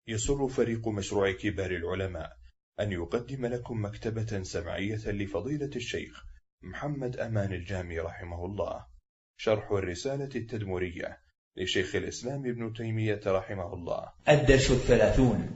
يسر فريق مشروع كبار العلماء أن يقدم لكم مكتبة سمعية لفضيلة الشيخ محمد أمان الجامي رحمه الله، شرح الرسالة التدمرية لشيخ الإسلام ابن تيمية رحمه الله. الدرس 30.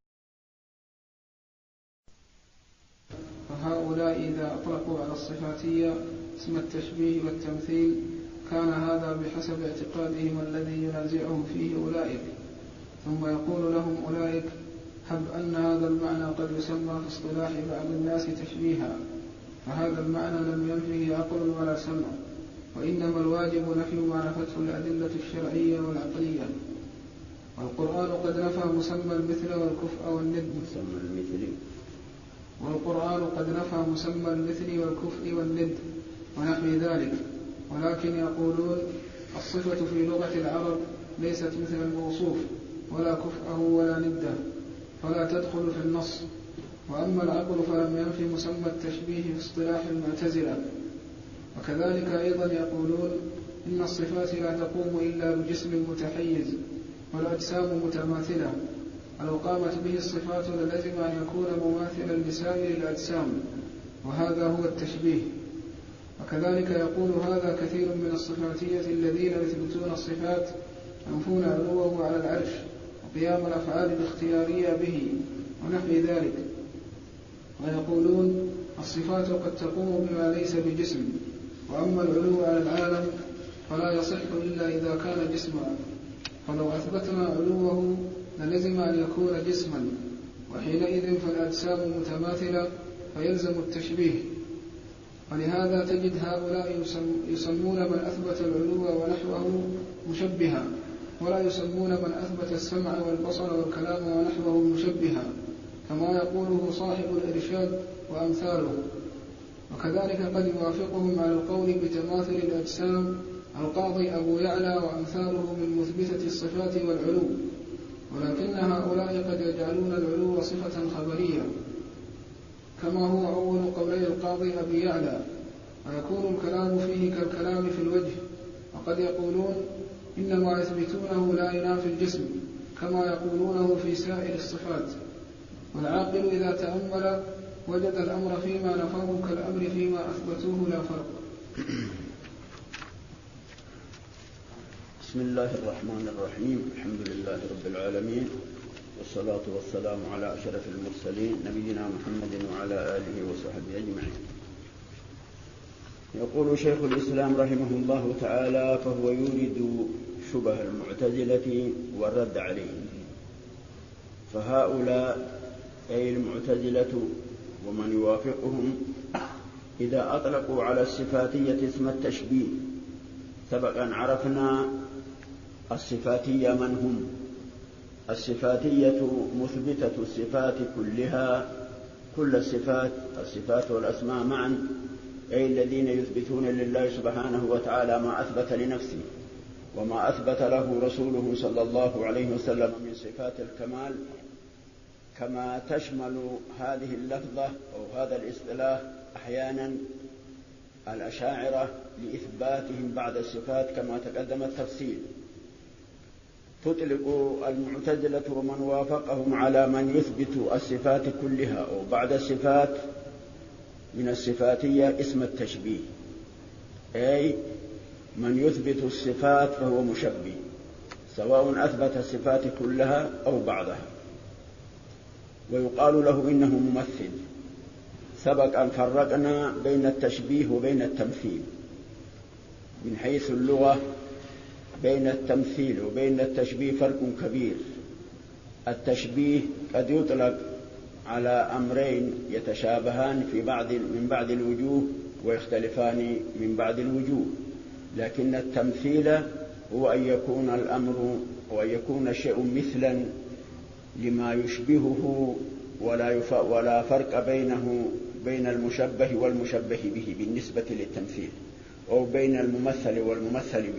فهؤلاء إذا أطلقوا على الصفاتية اسم التشبيه والتمثيل كان هذا بحسب اعتقادهم الذي ينازعهم فيه أولئك، ثم يقول لهم أولئك: هب أن هذا المعنى قد يسمى في اصطلاح بعض الناس تشبيها، فهذا المعنى لم ينفه عقل ولا سمع، وإنما الواجب نفي ما نفته الأدلة الشرعية والعقلية. والقرآن قد نفى مسمى المثل والكفء والند ونحو ذلك، ولكن يقولون الصفة في لغة العرب ليست مثل الموصوف ولا كفءه ولا نده، فلا تدخل في النص. وأما العقل فلم ينفي مسمى التشبيه في اصطلاح المعتزلة. وكذلك أيضا يقولون إن الصفات لا تقوم إلا بجسم متحيز والأجسام متماثلة، ولو قامت به الصفات للزم أن يكون مماثلا لسائر الأجسام، وهذا هو التشبيه. وكذلك يقول هذا كثير من الصفاتية الذين يثبتون الصفات ينفون علوه على العرش وقيام الأفعال الاختيارية به ونحو ذلك، ويقولون الصفات قد تقوم بما ليس بجسم، وأما العلو على العالم فلا يصح إلا إذا كان جسما، فلو أثبتنا علوه للزم أن يكون جسما، وحينئذ فالأجسام متماثلة فيلزم التشبيه. ولهذا تجد هؤلاء يسمون من أثبت العلو ونحوه مشبها، ولا يسمون من أثبت السمع والبصر والكلام ونحوه مشبها، كما يقوله صاحب الإرشاد وأمثاله. وكذلك قد يوافقهم على القول بتماثل الأجسام القاضي أبو يعلى وأمثاله من مثبتة الصفات والعلو، ولكن هؤلاء قد يجعلون العلو صفة خبرية كما هو أول قولي القاضي أبي يعلى، ويكون الكلام فيه كالكلام في الوجه. وقد يقولون إنما يثبتونه لا ينافي الجسم كما يقولونه في سائر الصفات. والعاقل إذا تأمل وجد الأمر فيما نفوه كالأمر فيما أثبتوه لا فرق. بسم الله الرحمن الرحيم. الحمد لله رب العالمين، والصلاة والسلام على أشرف المرسلين نبينا محمد وعلى آله وصحبه أجمعين. يقول شيخ الإسلام رحمه الله تعالى: فهو يورد شبه المعتزلة والرد عليهم. فهؤلاء أي المعتزلة ومن يوافقهم إذا أطلقوا على الصفاتية اسم التشبيه، سبق أن عرفنا الصفاتية من هم. الصفاتية مثبتة الصفات كلها، كل الصفات والأسماء معا، أي الذين يثبتون لله سبحانه وتعالى ما أثبت لنفسه وما أثبت له رسوله صلى الله عليه وسلم من صفات الكمال، كما تشمل هذه اللفظة أو هذا الاصطلاح أحيانا الأشاعرة لإثباتهم بعد الصفات كما تقدم التفصيل. تطلق المعتزلة ومن وافقهم على من يثبت الصفات كلها أو بعد الصفات من الصفاتية اسم التشبيه، أي من يثبت الصفات فهو مشبه، سواء أثبت الصفات كلها أو بعضها. ويقال له إنه ممثل. سبق أن فرقنا بين التشبيه وبين التمثيل. من حيث اللغة بين التمثيل وبين التشبيه فرق كبير. التشبيه قد يطلق على أمرين يتشابهان من بعض الوجوه ويختلفان من بعض الوجوه، لكن التمثيل هو أن يكون الأمر وأن يكون الشيء مثلا لما يشبهه ولا فرق بينه بين المشبه والمشبه به بالنسبة للتمثيل، أو بين الممثل والممثل به.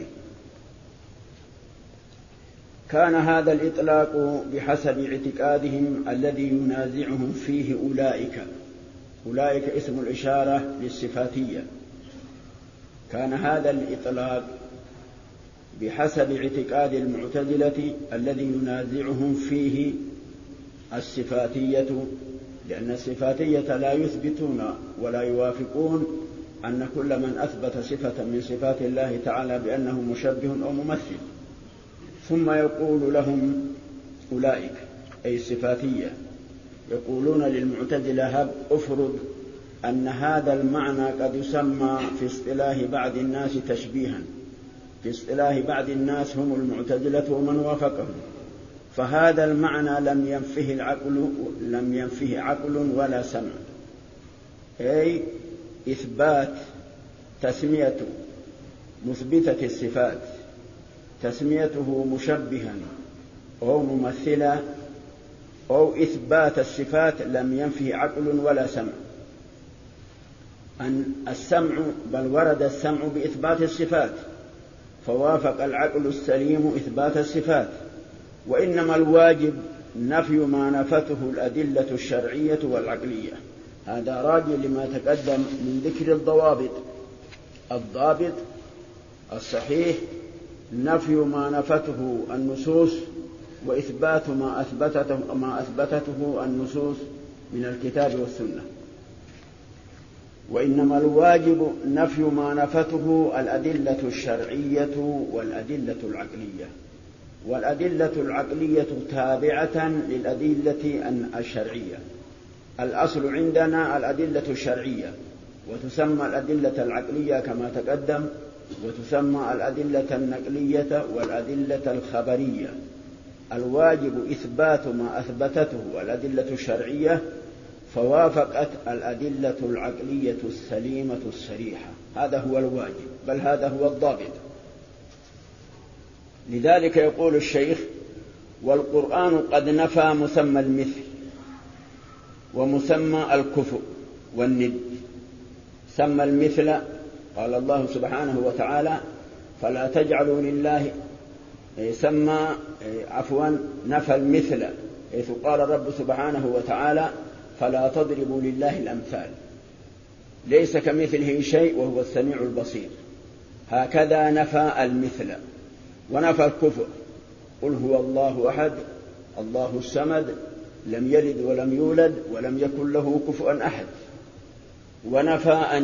كان هذا الإطلاق بحسب اعتقادهم الذي ينازعهم فيه أولئك اسم الإشارة للصفاتية. كان هذا الإطلاق بحسب اعتقاد المعتزلة الذي ينازعهم فيه الصفاتية، لأن الصفاتية لا يثبتون ولا يوافقون أن كل من أثبت صفة من صفات الله تعالى بأنه مشبه أو ممثل. ثم يقول لهم أولئك أي الصفاتية يقولون للمعتزلة هب افرض أن هذا المعنى قد يسمى في اصطلاح بعض الناس تشبيها، في اصطلاح بعض الناس هم المعتزلة ومن وافقهم، فهذا المعنى لم ينفه عقل ولا سمع، أي إثبات تسمية مثبتة الصفات تسميته مشبها أو ممثلا أو إثبات الصفات لم ينفه عقل ولا سمع. أن السمع بل ورد السمع بإثبات الصفات فوافق العقل السليم إثبات الصفات، وإنما الواجب نفي ما نفته الأدلة الشرعية والعقلية. هذا راجع لما تقدم من ذكر الضوابط. الضابط الصحيح نفي ما نفته النصوص وإثبات ما أثبتته النصوص من الكتاب والسنة، وإنما الواجب نفي ما نفته الأدلة الشرعية والأدلة العقلية، والأدلة العقلية تابعة للأدلة الشرعية. الأصل عندنا الأدلة الشرعية، وتسمى الأدلة العقلية كما تقدم، وتسمى الأدلة النقلية والأدلة الخبرية. الواجب إثبات ما أثبتته الأدلة الشرعية فوافقت الأدلة العقلية السليمة الصريحة، هذا هو الواجب، بل هذا هو الضابط. لذلك يقول الشيخ: والقرآن قد نفى مسمى المثل ومسمى الكفء والند. سمى المثل قال الله سبحانه وتعالى: فلا تجعلوا لله، نفى المثل حيث قال الرب سبحانه وتعالى: فلا تضربوا لله الأمثال، ليس كمثله شيء وهو السميع البصير. هكذا نفى المثل. ونفى الكفء: قل هو الله أحد الله الصمد لم يلد ولم يولد ولم يكن له كفوا أحد. ونفى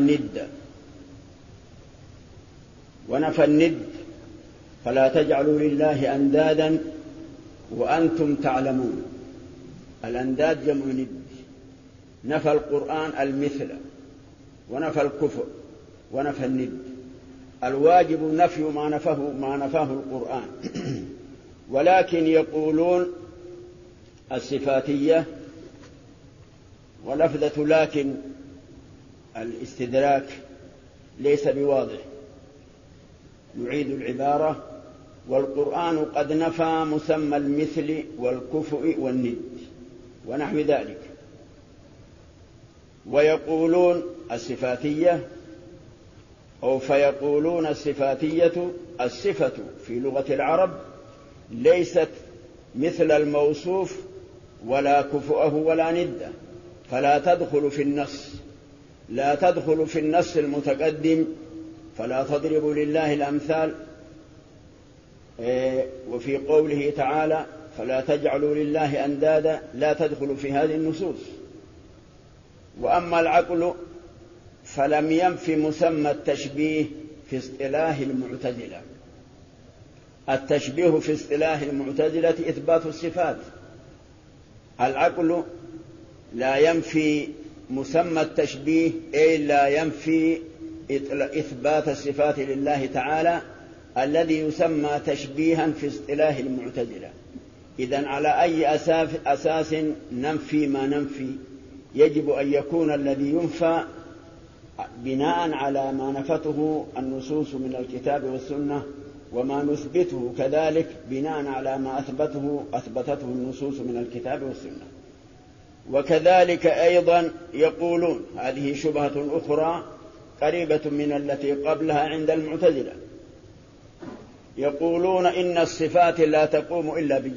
الند: فلا تجعلوا لله أندادا وأنتم تعلمون. الأنداد جمع ند. نفى القرآن المثل ونفى الكفر ونفى الند. الواجب نفي ما نفاه القرآن. ولكن يقولون الصفاتية، ولفظة لكن الاستدراك ليس بواضح، نعيد العبارة: والقرآن قد نفى مسمى المثل والكفء والند ونحو ذلك. ويقولون الصفاتية فيقولون الصفاتية الصفة في لغة العرب ليست مثل الموصوف ولا كفؤه ولا نده، فلا تدخل في النص، لا تدخل في النص المتقدم فلا تضربوا لله الأمثال، وفي قوله تعالى: فلا تجعلوا لله أندادا، لا تدخل في هذه النصوص. وأما العقل فلم ينف مسمى التشبيه في اصطلاح المعتزلة. التشبيه في اصطلاح المعتزلة إثبات الصفات. العقل لا ينفي مسمى التشبيه، أي لا ينفي إثبات الصفات لله تعالى الذي يسمى تشبيها في اصطلاح المعتزلة. إذن على أي أساس ننفي ما ننفي؟ يجب أن يكون الذي ينفى بناء على ما نفته النصوص من الكتاب والسنة، وما نثبته كذلك بناء على ما أثبتته النصوص من الكتاب والسنة. وكذلك أيضا يقولون، هذه شبهة أخرى قريبة من التي قبلها عند المعتزلة، يقولون إن الصفات لا تقوم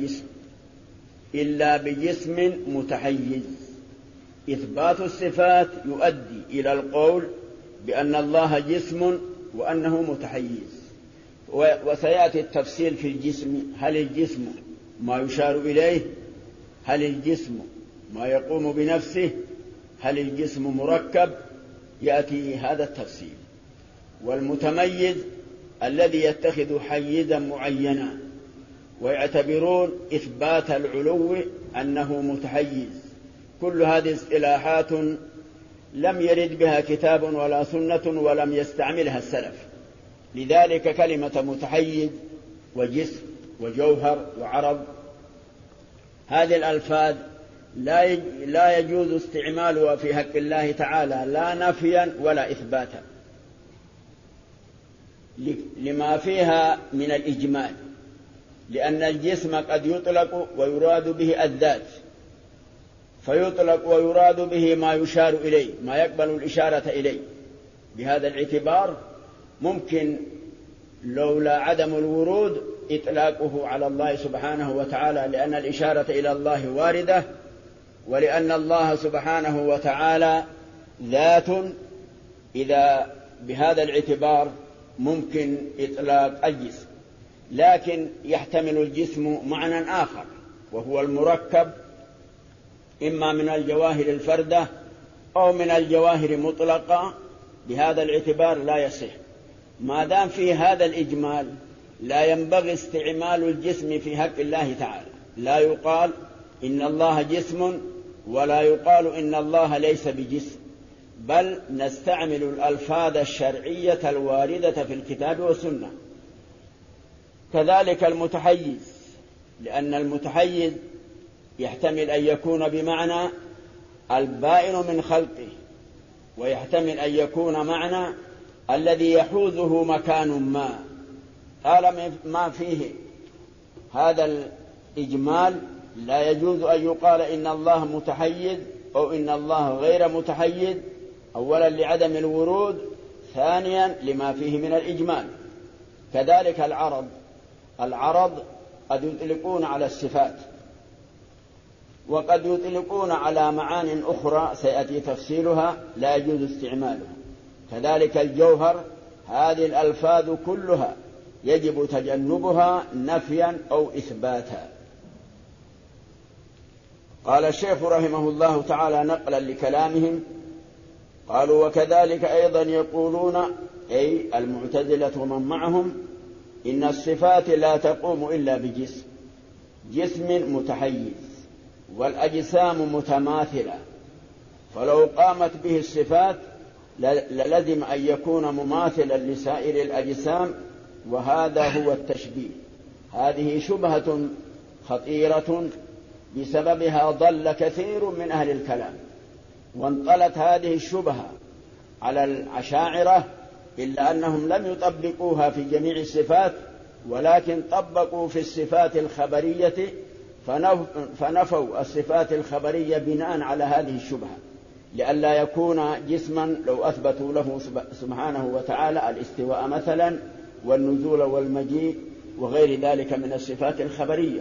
إلا بجسم متحيز. إثبات الصفات يؤدي إلى القول بأن الله جسم وأنه متحيز. وسيأتي التفصيل في الجسم، هل الجسم ما يشار إليه هل الجسم ما يقوم بنفسه؟ هل الجسم مركب؟ يأتي هذا التفصيل. والمتميز الذي يتخذ حيزا معينا، ويعتبرون إثبات العلو أنه متحيز. كل هذه اصطلاحات لم يرد بها كتاب ولا سنة ولم يستعملها السلف. لذلك كلمة متحيز وجسم وجوهر وعرض، هذه الألفاظ لا يجوز استعمالها في حق الله تعالى، لا نفيا ولا إثباتا، لما فيها من الإجمال. لأن الجسم قد يطلق ويراد به الذات، فيطلق ويراد به ما يشار إليه، ما يقبل الإشارة إليه. بهذا الاعتبار ممكن لولا عدم الورود إطلاقه على الله سبحانه وتعالى، لأن الإشارة إلى الله واردة، ولأن الله سبحانه وتعالى ذات. إذا بهذا الاعتبار ممكن إطلاق الجسم، لكن يحتمل الجسم معنى آخر وهو المركب، إما من الجواهر الفردة أو من الجواهر مطلقة. بهذا الاعتبار لا يصح. ما دام في هذا الإجمال لا ينبغي استعمال الجسم في حق الله تعالى. لا يقال إن الله جسم، ولا يقال إن الله ليس بجسم، بل نستعمل الألفاظ الشرعية الواردة في الكتاب والسنة. كذلك المتحيز، لأن المتحيز يحتمل أن يكون بمعنى البائن من خلقه، ويحتمل أن يكون معنى الذي يحوزه مكان ما. قال ما فيه هذا الإجمال لا يجوز أن يقال إن الله متحيز أو إن الله غير متحيز، أولا لعدم الورود، ثانيا لما فيه من الإجمال. كذلك العرض قد يطلقون على الصفات، وقد يطلقون على معان أخرى سيأتي تفصيلها لا يجوز استعمالها. كذلك الجوهر، هذه الألفاظ كلها يجب تجنبها نفيا أو إثباتا. قال الشيخ رحمه الله تعالى نقلا لكلامهم، قالوا وكذلك أيضا يقولون، أي المعتزلة ومن معهم، إن الصفات لا تقوم إلا جسم متحيز، والأجسام متماثلة، فلو قامت به الصفات للزم أن يكون مماثلا لسائر الأجسام، وهذا هو التشبيه. هذه شبهة خطيرة بسببها ضل كثير من أهل الكلام، وانطلت هذه الشبهة على الأشاعرة، إلا أنهم لم يطبقوها في جميع الصفات، ولكن طبقوا في الصفات الخبرية، فنفوا الصفات الخبرية بناء على هذه الشبهة، لئلا يكون جسما لو أثبتوا له سبحانه وتعالى الاستواء مثلا والنزول والمجيء وغير ذلك من الصفات الخبرية.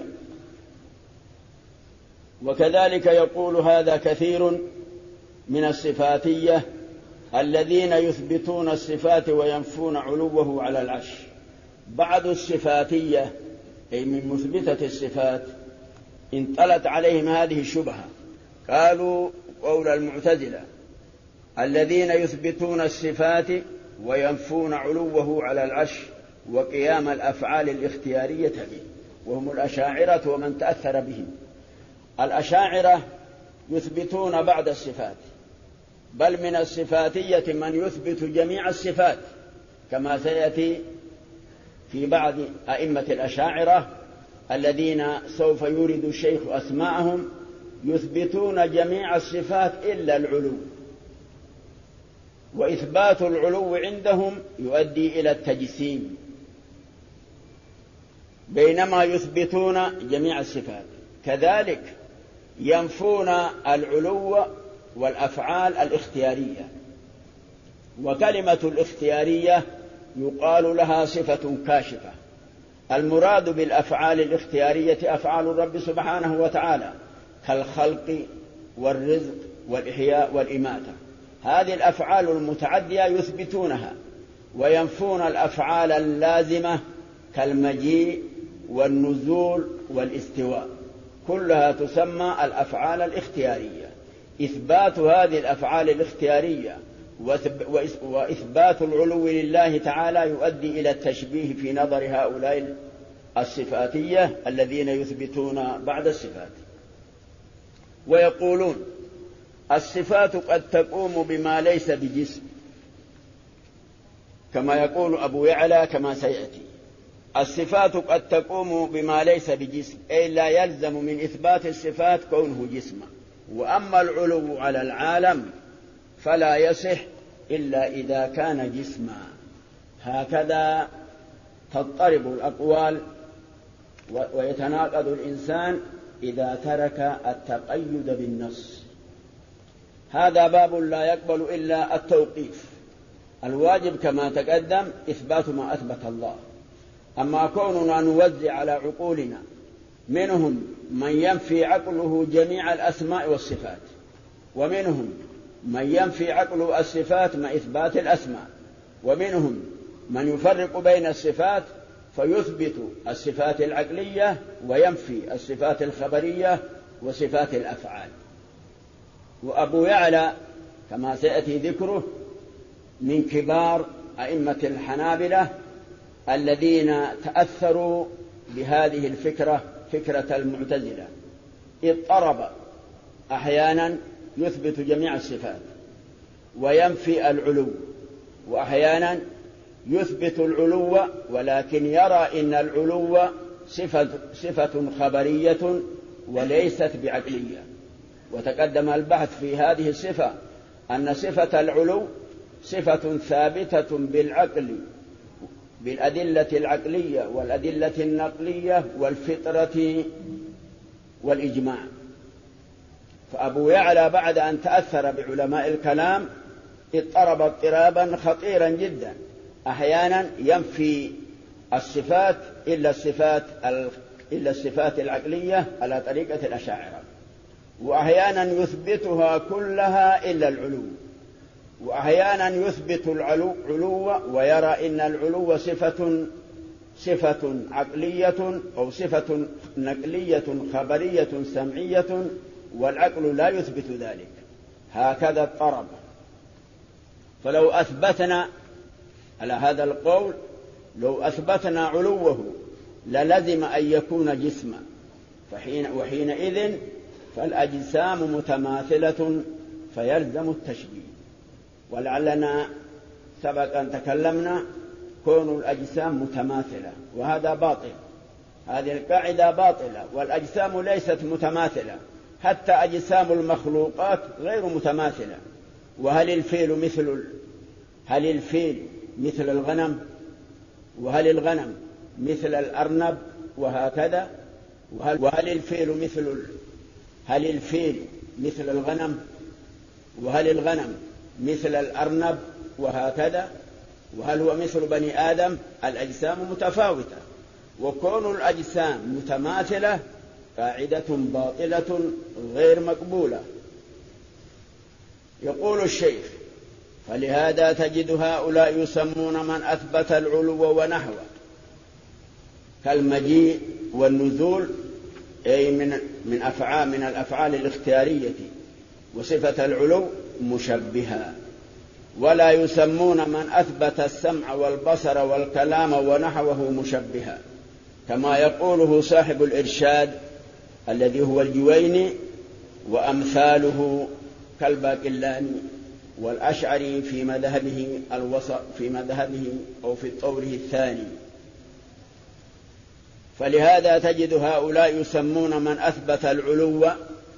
وكذلك يقول هذا كثير من الصفاتية الذين يثبتون الصفات وينفون علوه على العرش. بعض الصفاتية أي من مثبتة الصفات انطلت عليهم هذه الشبهة، قالوا قول المعتزلة الذين يثبتون الصفات وينفون علوه على العرش وقيام الأفعال الاختيارية به، وهم الأشاعرة ومن تأثر بهم. الأشاعرة يثبتون بعض الصفات، بل من الصفاتية من يثبت جميع الصفات، كما سيأتي في بعض أئمة الأشاعرة الذين سوف يورد الشيخ أسماءهم، يثبتون جميع الصفات إلا العلو، وإثبات العلو عندهم يؤدي إلى التجسيم، بينما يثبتون جميع الصفات. كذلك ينفون العلو والأفعال الاختيارية، وكلمة الاختيارية يقال لها صفة كاشفة. المراد بالأفعال الاختيارية أفعال الرب سبحانه وتعالى كالخلق والرزق والإحياء والإماتة. هذه الأفعال المتعدية يثبتونها، وينفون الأفعال اللازمة كالمجيء والنزول والاستواء. كلها تسمى الأفعال الاختيارية. إثبات هذه الأفعال الاختيارية وإثبات العلو لله تعالى يؤدي إلى التشبيه في نظر هؤلاء الصفاتية الذين يثبتون بعد الصفات، ويقولون الصفات قد تقوم بما ليس بجسم، كما يقول أبو يعلى كما سيأتي. الصفات قد تقوم بما ليس بجسم، أي لا يلزم من إثبات الصفات كونه جسما. وأما العلو على العالم فلا يصح إلا إذا كان جسما. هكذا تضطرب الأقوال ويتناقض الإنسان إذا ترك التقيد بالنص. هذا باب لا يقبل إلا التوقيف. الواجب كما تقدم إثبات ما أثبت الله. أما كوننا نوزع على عقولنا، منهم من ينفي عقله جميع الأسماء والصفات، ومنهم من ينفي عقله الصفات مع إثبات الأسماء، ومنهم من يفرق بين الصفات فيثبت الصفات العقلية وينفي الصفات الخبرية وصفات الأفعال. وأبو يعلى كما سيأتي ذكره من كبار أئمة الحنابلة الذين تأثروا بهذه الفكرة، فكرة المعتزلة. اضطرب، أحيانا يثبت جميع الصفات وينفي العلو، وأحيانا يثبت العلو ولكن يرى إن العلو صفة خبرية وليست بعقلية. وتقدم البحث في هذه الصفة أن صفة العلو صفة ثابتة بالعقل، بالأدلة العقلية والأدلة النقلية والفطرة والإجماع. فأبو يعلى بعد أن تأثر بعلماء الكلام اضطرب اضطرابا خطيرا جدا. أحيانا ينفي الصفات إلا الصفات العقلية على طريقة الأشاعرة، وأحيانا يثبتها كلها إلا العلو، وأحيانا يثبت العلو ويرى إن العلو صفة عقلية أو صفة نقلية خبرية سمعية، والعقل لا يثبت ذلك. هكذا اضطرب. فلو أثبتنا على هذا القول، لو أثبتنا علوه للزم أن يكون جسما، وحينئذ فالأجسام متماثلة فيلزم التشبيه. ولعلنا سبق أن تكلمنا كون الأجسام متماثلة، وهذا باطل. هذه القاعدة باطلة، والأجسام ليست متماثلة، حتى أجسام المخلوقات غير متماثلة. وهل الفيل مثل الغنم؟ وهل الغنم مثل الأرنب؟ وهكذا. وهل الفيل مثل الغنم؟ وهل الغنم مثل الأرنب؟ وهكذا. وهل هو مثل بني آدم؟ الأجسام متفاوتة، وكون الأجسام متماثلة قاعدة باطلة غير مقبولة. يقول الشيخ: فلهذا تجد هؤلاء يسمون من أثبت العلو ونحوه كالمجيء والنزول، أي من الأفعال الاختيارية، وصفة العلو مشبهة. ولا يسمون من أثبت السمع والبصر والكلام ونحوه مشبهة، كما يقوله صاحب الإرشاد الذي هو الجويني وأمثاله كالباقلاني والأشعري في مذهبه أو في طوره الثاني. فلهذا تجد هؤلاء يسمون من أثبت العلو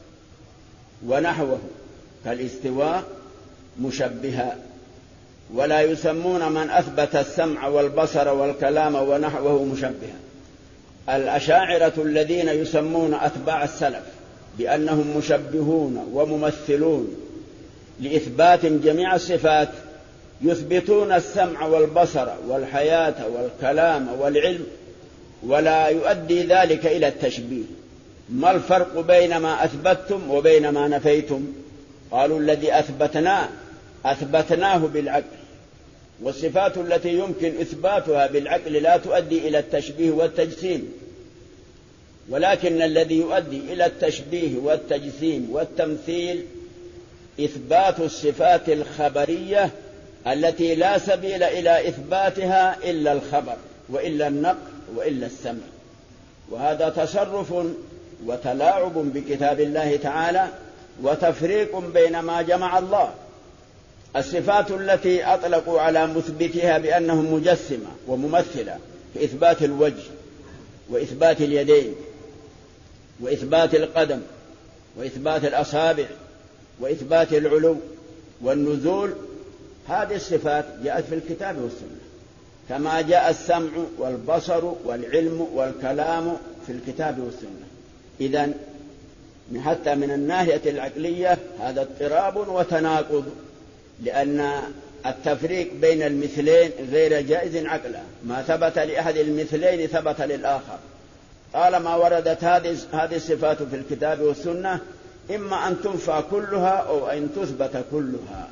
ونحوه كالاستواء مشبها، ولا يسمون من أثبت السمع والبصر والكلام ونحوه مشبها. الأشاعرة الذين يسمون أتباع السلف بأنهم مشبهون وممثلون لإثبات جميع الصفات يثبتون السمع والبصر والحياة والكلام والعلم، ولا يؤدي ذلك إلى التشبيه. ما الفرق بين ما أثبتتم وبين ما نفيتم؟ قالوا: الذي أثبتناه بالعقل، والصفات التي يمكن إثباتها بالعقل لا تؤدي إلى التشبيه والتجسيم. ولكن الذي يؤدي إلى التشبيه والتجسيم والتمثيل إثبات الصفات الخبرية التي لا سبيل إلى إثباتها إلا الخبر وإلا النقل وإلا السمع، وهذا تصرف وتلاعب بكتاب الله تعالى وتفريق بين ما جمع الله. الصفات التي أطلقوا على مثبتها بأنهم مجسمة وممثلة في إثبات الوجه وإثبات اليدين وإثبات القدم وإثبات الأصابع وإثبات العلو والنزول، هذه الصفات جاءت في الكتاب والسنة كما جاء السمع والبصر والعلم والكلام في الكتاب والسنة. إذن حتى من الناحية العقلية هذا اضطراب وتناقض، لأن التفريق بين المثلين غير جائز عقلا. ما ثبت لأحد المثلين ثبت للآخر. طالما وردت هذه الصفات في الكتاب والسنة إما أن تنفى كلها أو أن تثبت كلها.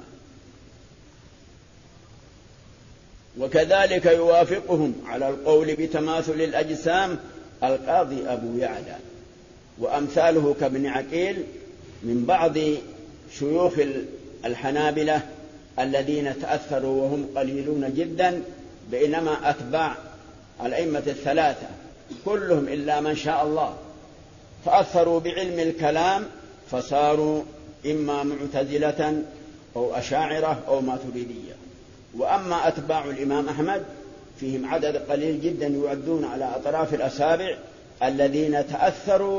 وكذلك يوافقهم على القول بتماثل الأجسام القاضي أبو يعلى وأمثاله كابن عقيل من بعض شيوخ الحنابلة الذين تأثروا وهم قليلون جدا، بينما أتباع الأئمة الثلاثة كلهم إلا من شاء الله تأثروا بعلم الكلام فصاروا إما معتزلة أو أشاعرة أو ماتريدية. وأما أتباع الإمام أحمد فيهم عدد قليل جدا يعدون على أطراف الأصابع الذين تأثروا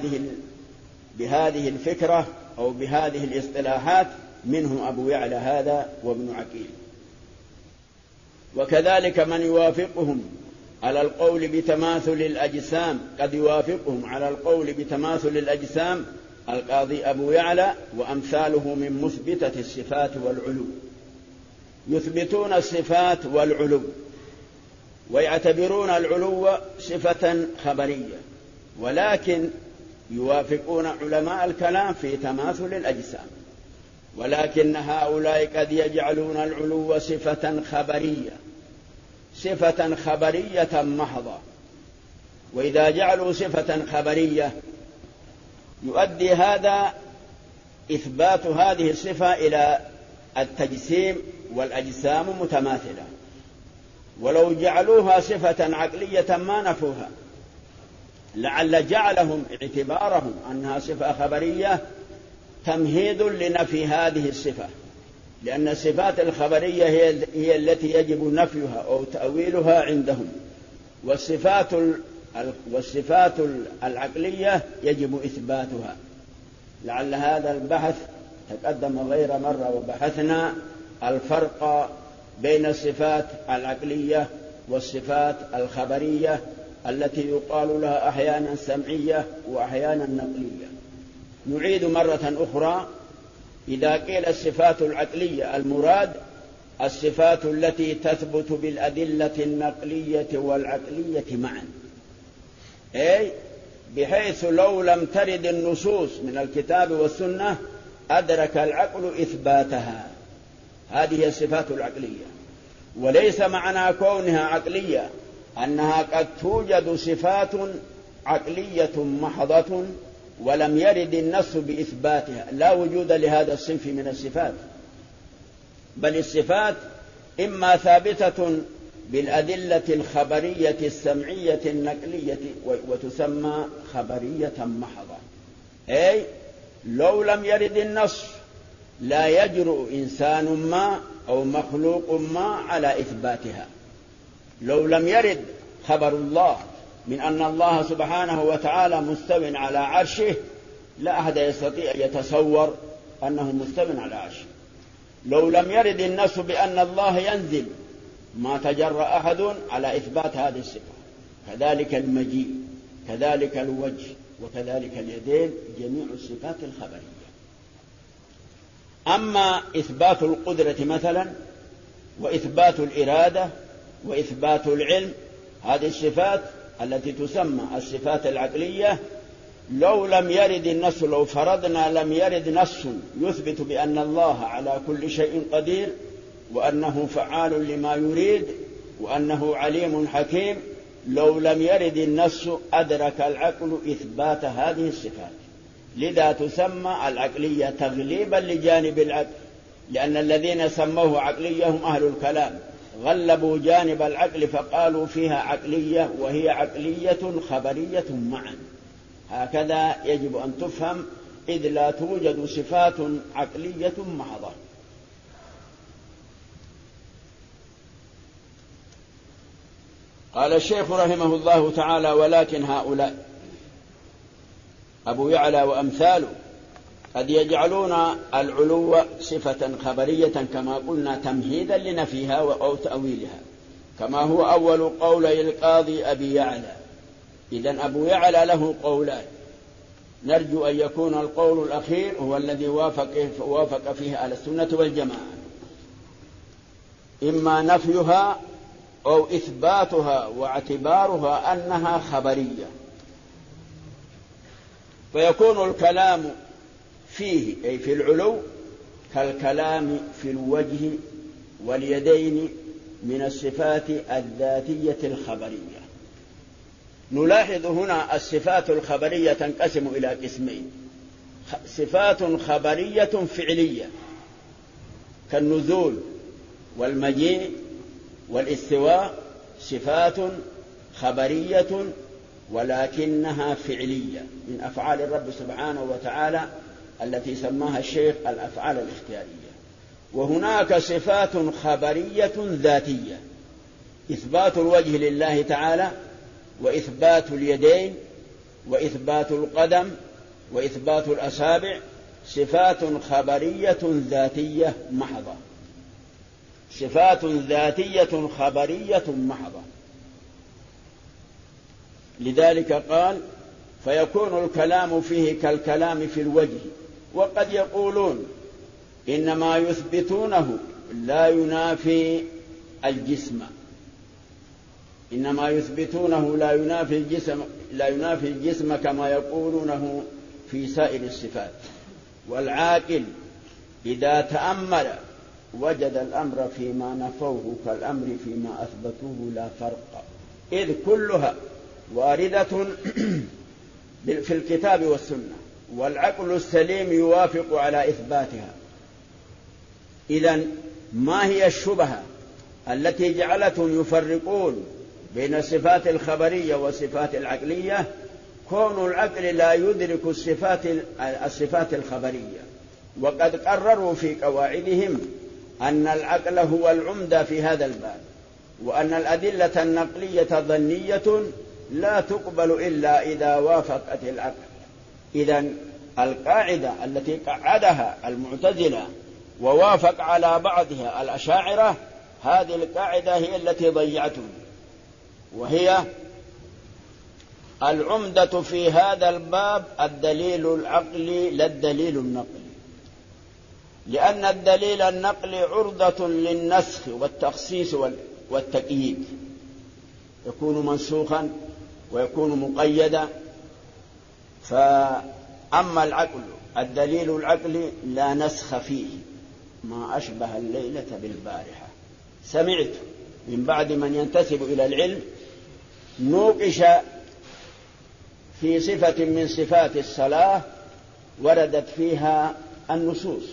بهذه الفكرة أو بهذه الاصطلاحات، منهم أبو يعلى هذا وابن عقيل. وكذلك من يوافقهم على القول بتماثل الأجسام، قد يوافقهم على القول بتماثل الأجسام القاضي أبو يعلى وأمثاله من مثبتة الصفات والعلو، يثبتون الصفات والعلو ويعتبرون العلو صفة خبرية، ولكن يوافقون علماء الكلام في تماثل الأجسام، ولكن هؤلاء قد يجعلون العلو صفة خبرية محضة. وإذا جعلوا صفة خبرية يؤدي هذا إثبات هذه الصفة إلى التجسيم والأجسام متماثلة، ولو جعلوها صفة عقلية ما نفوها، لعل جعلهم اعتبارهم أنها صفة خبرية تمهيد لنفي هذه الصفة، لأن الصفات الخبرية هي التي يجب نفيها أو تأويلها عندهم، والصفات العقلية يجب إثباتها. لعل هذا البحث تقدم غير مرة وبحثنا الفرق بين الصفات العقلية والصفات الخبرية التي يقال لها أحيانا سمعية وأحيانا نقلية. نعيد مرة أخرى: إذا قيل الصفات العقلية المراد الصفات التي تثبت بالأدلة النقلية والعقلية معا، أي بحيث لو لم ترد النصوص من الكتاب والسنة أدرك العقل إثباتها، هذه هي الصفات العقلية. وليس معنى كونها عقلية أنها قد توجد صفات عقلية محضة ولم يرد النص بإثباتها، لا وجود لهذا الصنف من الصفات، بل الصفات إما ثابتة بالأدلة الخبرية السمعية النقلية وتسمى خبرية محضة، أي لو لم يرد النص لا يجرؤ إنسان ما أو مخلوق ما على إثباتها. لو لم يرد خبر الله من أن الله سبحانه وتعالى مستو على عرشه لا أحد يستطيع أن يتصور أنه مستو على عرشه. لو لم يرد النص بأن الله ينزل ما تجرأ أحد على إثبات هذه الصفة. كذلك المجيء، كذلك الوجه، وكذلك اليدين، جميع الصفات الخبرية. أما إثبات القدرة مثلا وإثبات الإرادة وإثبات العلم، هذه الصفات التي تسمى الصفات العقلية، لو لم يرد النص، لو فرضنا لم يرد نص يثبت بأن الله على كل شيء قدير وأنه فعال لما يريد وأنه عليم حكيم لو لم يرد النص أدرك العقل إثبات هذه الصفات، لذا تسمى العقلية تغليبا لجانب العقل، لأن الذين سموه عقلية هم أهل الكلام، غلبوا جانب العقل فقالوا فيها عقلية، وهي عقلية خبرية معا. هكذا يجب أن تفهم، إذ لا توجد صفات عقلية محضة. قال الشيخ رحمه الله تعالى: ولكن هؤلاء أبو يعلى وأمثاله قد يجعلون العلو صفة خبرية كما قلنا تمهيدا لنفيها أو تأويلها، كما هو أول قولي القاضي أبي يعلى. إذن أبو يعلى له قولان، نرجو أن يكون القول الأخير هو الذي وافق فيه أهل السنة والجماعة، إما نفيها أو إثباتها واعتبارها أنها خبرية، فيكون الكلام فيه أي في العلو كالكلام في الوجه واليدين من الصفات الذاتية الخبرية. نلاحظ هنا الصفات الخبرية تنقسم إلى قسمين: صفات خبرية فعلية كالنزول والمجيء والاستواء، صفات خبرية ولكنها فعلية من أفعال الرب سبحانه وتعالى التي سماها الشيخ الأفعال الاختيارية. وهناك صفات خبرية ذاتية: إثبات الوجه لله تعالى، وإثبات اليدين، وإثبات القدم، وإثبات الأصابع، صفات خبرية ذاتية محضة، صفات ذاتية خبرية محضة. لذلك قال: فيكون الكلام فيه كالكلام في الوجه. وقد يقولون إنما يثبتونه لا ينافي الجسم، إنما يثبتونه لا ينافي الجسم كما يقولونه في سائر الصفات. والعاقل إذا تأمل وجد الأمر فيما نفوه كالأمر فيما أثبتوه لا فرق، إذ كلها واردة في الكتاب والسنة، والعقل السليم يوافق على إثباتها. إذن ما هي الشبهة التي جعلتهم يفرقون بين الصفات الخبرية والصفات العقلية؟ كون العقل لا يدرك الصفات الخبرية، وقد قرروا في قواعدهم أن العقل هو العمدة في هذا الباب، وأن الأدلة النقلية ظنية لا تقبل إلا إذا وافقت العقل. إذن القاعدة التي قعدها المعتزلة ووافق على بعضها الأشاعرة، هذه القاعدة هي التي ضيعتهم، وهي العمدة في هذا الباب الدليل العقلي لا الدليل النقلي، لأن الدليل النقلي عرضة للنسخ والتخصيص والتقييد، يكون منسوخا ويكون مقيدا. فأما العقل الدليل العقلي لا نسخ فيه، ما أشبه الليلة بالبارحة. سمعت من بعد من ينتسب إلى العلم نوقش في صفة من صفات الصلاة وردت فيها النصوص.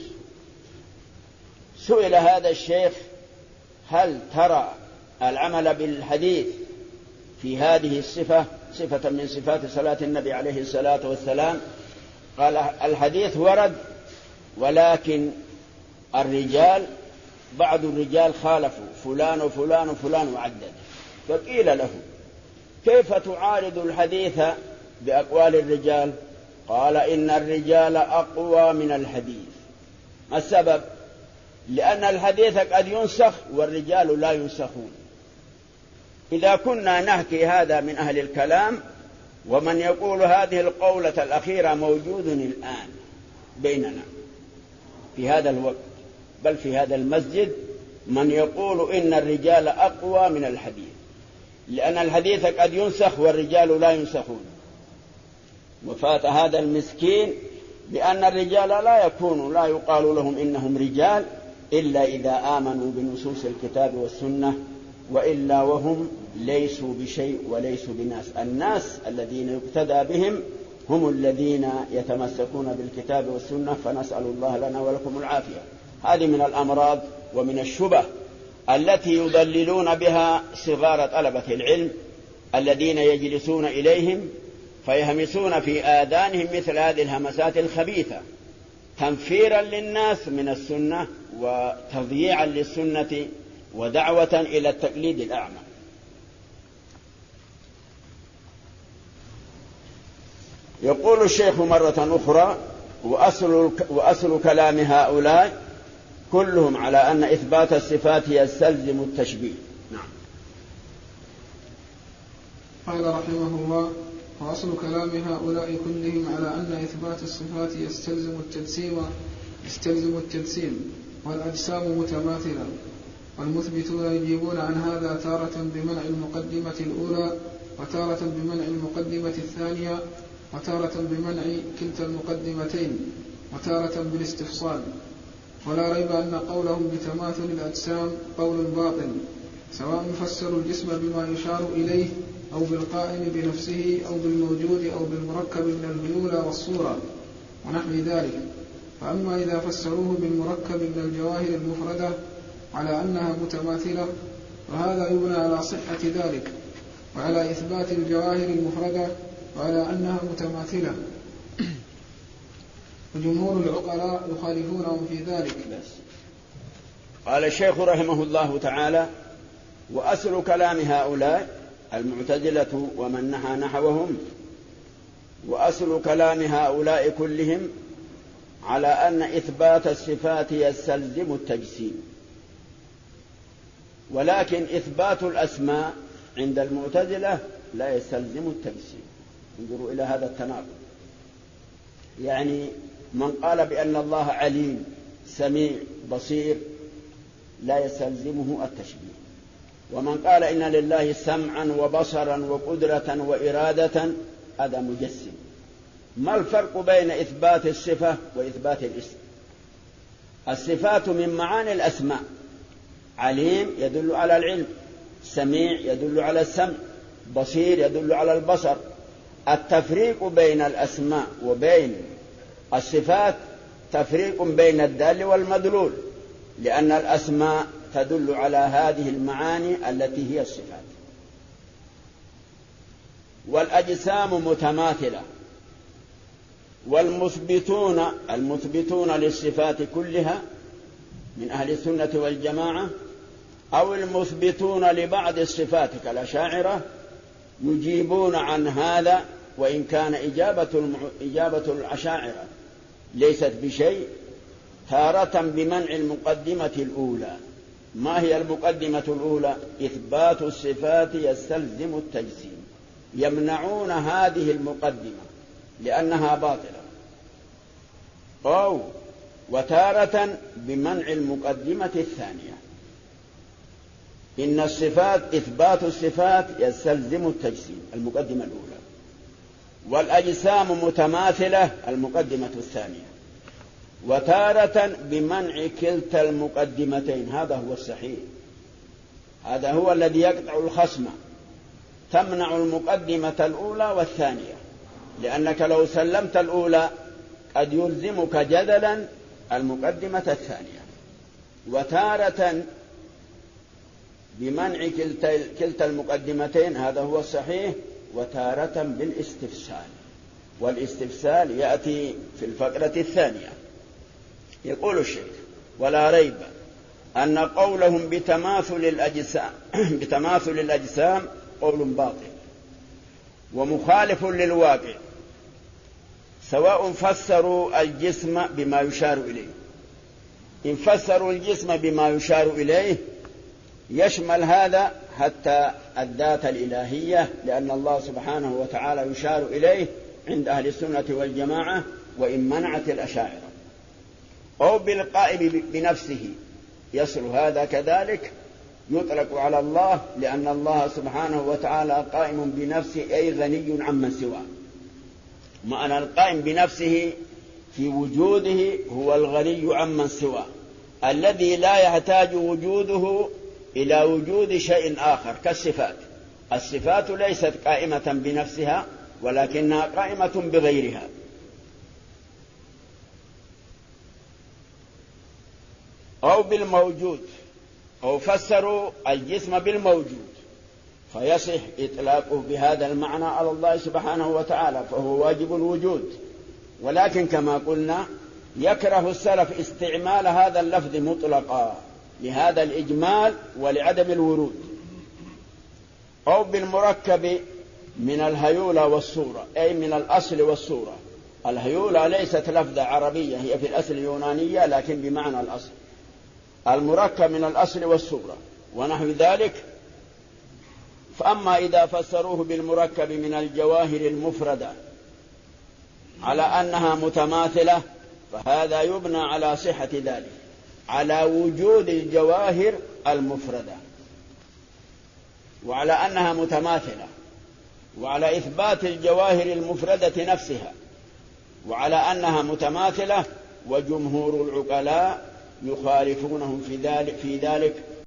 سئل هذا الشيخ: هل ترى العمل بالحديث في هذه الصفة صفة من صفات صلاة النبي عليه الصلاة والسلام؟ قال: الحديث ورد، ولكن الرجال بعض الرجال خالفوا فلان وفلان وفلان وعدد. فقيل له: كيف تعارض الحديث بأقوال الرجال؟ قال: إن الرجال أقوى من الحديث. ما السبب؟ لأن الحديث قد ينسخ والرجال لا ينسخون. إذا كنا نحكي هذا من أهل الكلام، ومن يقول هذه القولة الأخيرة موجود الآن بيننا في هذا الوقت، بل في هذا المسجد، من يقول إن الرجال أقوى من الحديث، لأن الحديث قد ينسخ والرجال لا ينسخون. وفات هذا المسكين بأن الرجال لا يقال لهم إنهم رجال إلا إذا آمنوا بنصوص الكتاب والسنة، وإلا وهم ليسوا بشيء وليسوا بناس. الناس الذين يقتدى بهم هم الذين يتمسكون بالكتاب والسنة، فنسأل الله لنا ولكم العافية. هذه من الأمراض ومن الشبه التي يضللون بها صغار طلبة العلم الذين يجلسون إليهم فيهمسون في آذانهم مثل هذه الهمسات الخبيثة تنفيرا للناس من السنة وتضييعا للسنة ودعوة إلى التقليد الأعمى. يقول الشيخ مرة أخرى: وأصل كلام هؤلاء كلهم على أن إثبات الصفات يستلزم التشبيه. نعم. قال رحمه الله: وأصل كلام هؤلاء كلهم على أن إثبات الصفات يستلزم التجسيم والأجسام متماثلة، والمثبتون يجيبون عن هذا تارة بمنع المقدمة الأولى، وتارة بمنع المقدمة الثانية، وتارة بمنع كلتا المقدمتين، وتارة بالاستفصال. ولا ريب أن قولهم بتماثل الأجسام قول باطل، سواء فسروا الجسم بما يشار إليه أو بالقائم بنفسه أو بالموجود أو بالمركب من الهيولى والصورة ونحو ذلك. فأما إذا فسروه بالمركب من الجواهر المفردة على أنها متماثلة فهذا يبنى على صحة ذلك، وعلى إثبات الجواهر المفردة وعلى أنها متماثلة، وجمهور العقلاء يخالفونهم في ذلك. قال الشيخ رحمه الله تعالى: وأصل كلام هؤلاء المعتزلة ومن نحى نحوهم، وأصل كلام هؤلاء كلهم على أن إثبات الصفات يستلزم التجسيم، ولكن إثبات الأسماء عند المعتزلة لا يستلزم التجسيم. انظروا إلى هذا التناقض. يعني من قال بأن الله عليم سميع بصير لا يستلزمه التشبيه، ومن قال إن لله سمعا وبصرا وقدرة وإرادة هذا مجسم. ما الفرق بين إثبات الصفة وإثبات الاسم؟ الصفات من معاني الأسماء، عليم يدل على العلم، سميع يدل على السمع، بصير يدل على البصر. التفريق بين الأسماء وبين الصفات تفريق بين الدال والمدلول، لأن الأسماء تدل على هذه المعاني التي هي الصفات. والأجسام متماثلة، والمثبتون للصفات كلها من أهل السنة والجماعة أو المثبتون لبعض الصفات كالأشاعرة يجيبون عن هذا، وإن كان إجابة الأشاعرة ليست بشيء، تارة بمنع المقدمة الأولى. ما هي المقدمة الأولى؟ إثبات الصفات يستلزم التجسيم. يمنعون هذه المقدمة لأنها باطلة. وتارة بمنع المقدمة الثانية. إن الصفات إثبات الصفات يستلزم التجسيم، المقدمة الأولى، والأجسام متماثلة، المقدمة الثانية، وتارة بمنع كلتا المقدمتين. هذا هو الصحيح، هذا هو الذي يقطع الخصم. تمنع المقدمة الأولى والثانية، لأنك لو سلمت الأولى قد يلزمك جدلا المقدمة الثانية. وتارة بمنع كلتا المقدمتين، هذا هو الصحيح، وتارة بالاستفسال، والاستفسال يأتي في الفقرة الثانية. يقول الشيخ: ولا ريب أن قولهم بتماثل الأجسام قول باطل ومخالف للواقع، سواء فسروا الجسم بما يشار إليه. إن فسروا الجسم بما يشار إليه يشمل هذا حتى الذات الإلهية، لأن الله سبحانه وتعالى يشار إليه عند أهل السنة والجماعة، وإن منعت الأشاعرة. أو بالقائم بنفسه يصل هذا كذلك، يطلق على الله، لأن الله سبحانه وتعالى قائم بنفسه أي غني عمن سواه. معنى القائم بنفسه في وجوده هو الغني عمن سواه، الذي لا يحتاج وجوده إلى وجود شيء آخر كالصفات. الصفات ليست قائمة بنفسها ولكنها قائمة بغيرها. أو بالموجود، أو فسروا الجسم بالموجود فيصح إطلاقه بهذا المعنى على الله سبحانه وتعالى، فهو واجب الوجود. ولكن كما قلنا يكره السلف استعمال هذا اللفظ مطلقا لهذا الإجمال ولعدم الورود. أو بالمركب من الهيولى والصورة، أي من الأصل والصورة. الهيولى ليست لفظة عربية، هي في الأصل يونانية لكن بمعنى الأصل. المركب من الأصل والصورة ونحو ذلك. فأما إذا فسروه بالمركب من الجواهر المفردة على أنها متماثلة فهذا يبنى على صحة ذلك، على وجود الجواهر المفردة وعلى أنها متماثلة، وعلى إثبات الجواهر المفردة نفسها وعلى أنها متماثلة. وجمهور العقلاء يخالفونهم في ذلك